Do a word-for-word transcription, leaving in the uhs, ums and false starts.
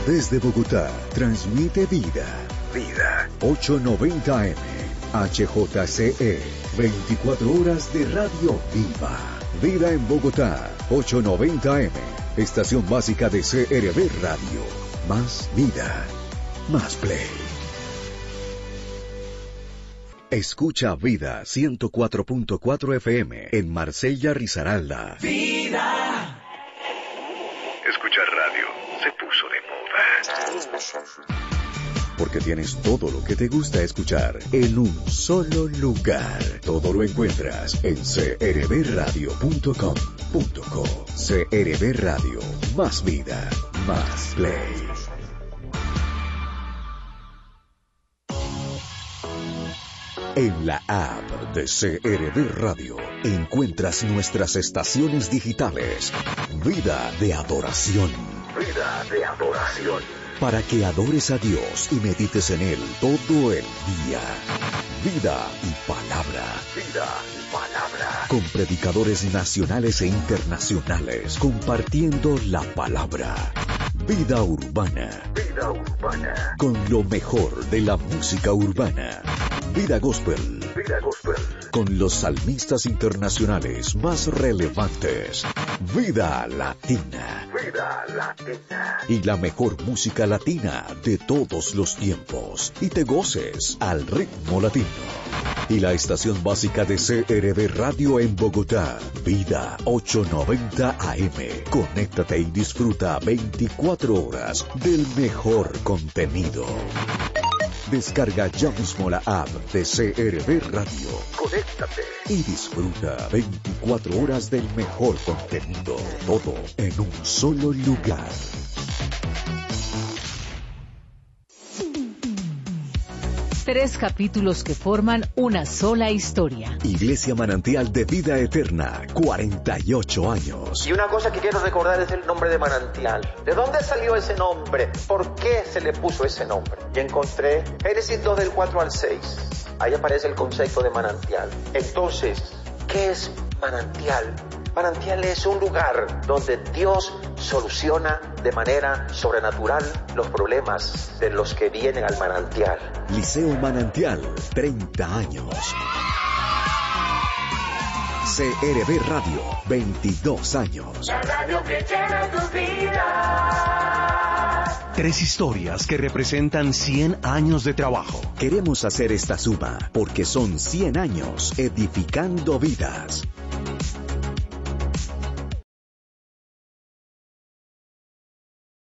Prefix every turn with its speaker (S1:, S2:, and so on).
S1: Desde Bogotá, transmite Vida. Vida. ochocientos noventa eme. H J C E. veinticuatro horas de radio viva. Vida en Bogotá. ochocientos noventa eme. Estación básica de C R V Radio. Más vida. Más play. Escucha Vida ciento cuatro punto cuatro F M en Marsella, Risaralda.
S2: Vida.
S1: Escuchar radio se puso de moda. Porque tienes todo lo que te gusta escuchar en un solo lugar. Todo lo encuentras en c r v radio punto com punto co. C R V Radio. Más vida. Más play. En la app de C R V Radio encuentras nuestras estaciones digitales. Vida de adoración. Vida de adoración. Para que adores a Dios y medites en Él todo el día. Vida y palabra. Vida y palabra. Con predicadores nacionales e internacionales compartiendo la palabra. Vida urbana. Vida urbana. Con lo mejor de la música urbana. Vida Gospel. Vida Gospel. Con los salmistas internacionales más relevantes. Vida Latina. Vida Latina. Y la mejor música latina de todos los tiempos. Y te goces al ritmo latino. Y la estación básica de C R V Radio en Bogotá. Vida ochocientos noventa A M. Conéctate y disfruta veinticuatro horas del mejor contenido. Descarga ya mismo la app de C R V Radio. Conéctate y disfruta veinticuatro horas del mejor contenido. Todo en un solo lugar.
S3: Tres capítulos que forman una sola historia.
S1: Iglesia Manantial de Vida Eterna, cuarenta y ocho años.
S4: Y una cosa que quiero recordar es el nombre de Manantial. ¿De dónde salió ese nombre? ¿Por qué se le puso ese nombre? Y encontré Génesis dos del cuatro al seis. Ahí aparece el concepto de manantial. Entonces, ¿qué es manantial? Manantial es un lugar donde Dios soluciona de manera sobrenatural los problemas de los que vienen al manantial.
S1: Liceo Manantial, treinta años. C R V Radio, veintidós años.
S2: La radio que llena tu vida.
S5: Tres historias que representan cien años de trabajo.
S1: Queremos hacer esta suma porque son cien años edificando vidas.